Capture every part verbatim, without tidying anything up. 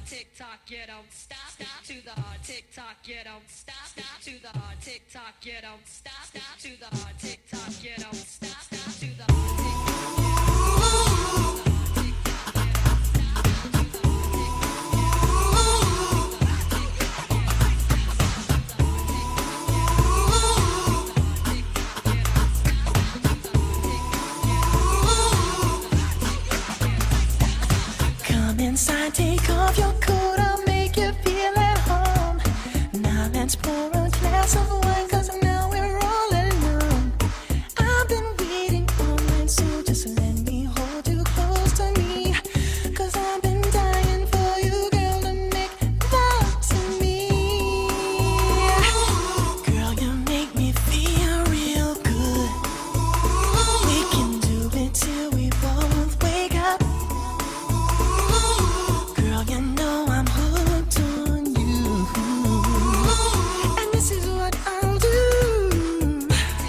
tick tock, you don't stop. Stop to the tick tock, you don't stop. Stop to the tick tock, you don't stop. Stop to the tick tock, you don't stop. Stop to the inside, take off your coat, I'll make you feel at home. Now let's pour a glass of wine, cause now we're all alone. I've been waiting all night, so just let me hold you close to me. Cause I've been dying for you, girl, to make love to me. Girl, you make me feel real good. We can do it till we both wake up. You know I'm hooked on you, and this is what I'll do.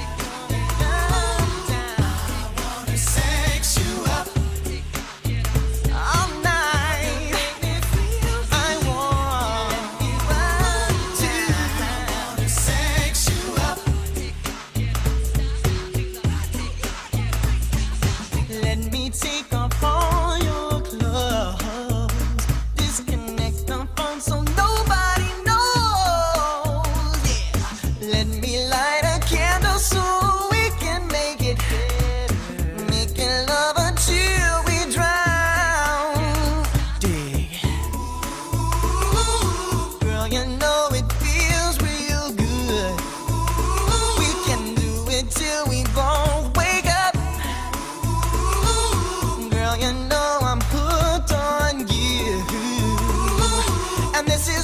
I wanna sex you up all night. I want to. I wanna sex you up. Let me take off all your clothes. So nobody knows, yeah. Let me light a candle so we can make it better. Making love until we drown. Dig. Girl, you know it feels real good. We can do it till we both wake up. Girl, you know I'm hooked on you. And this is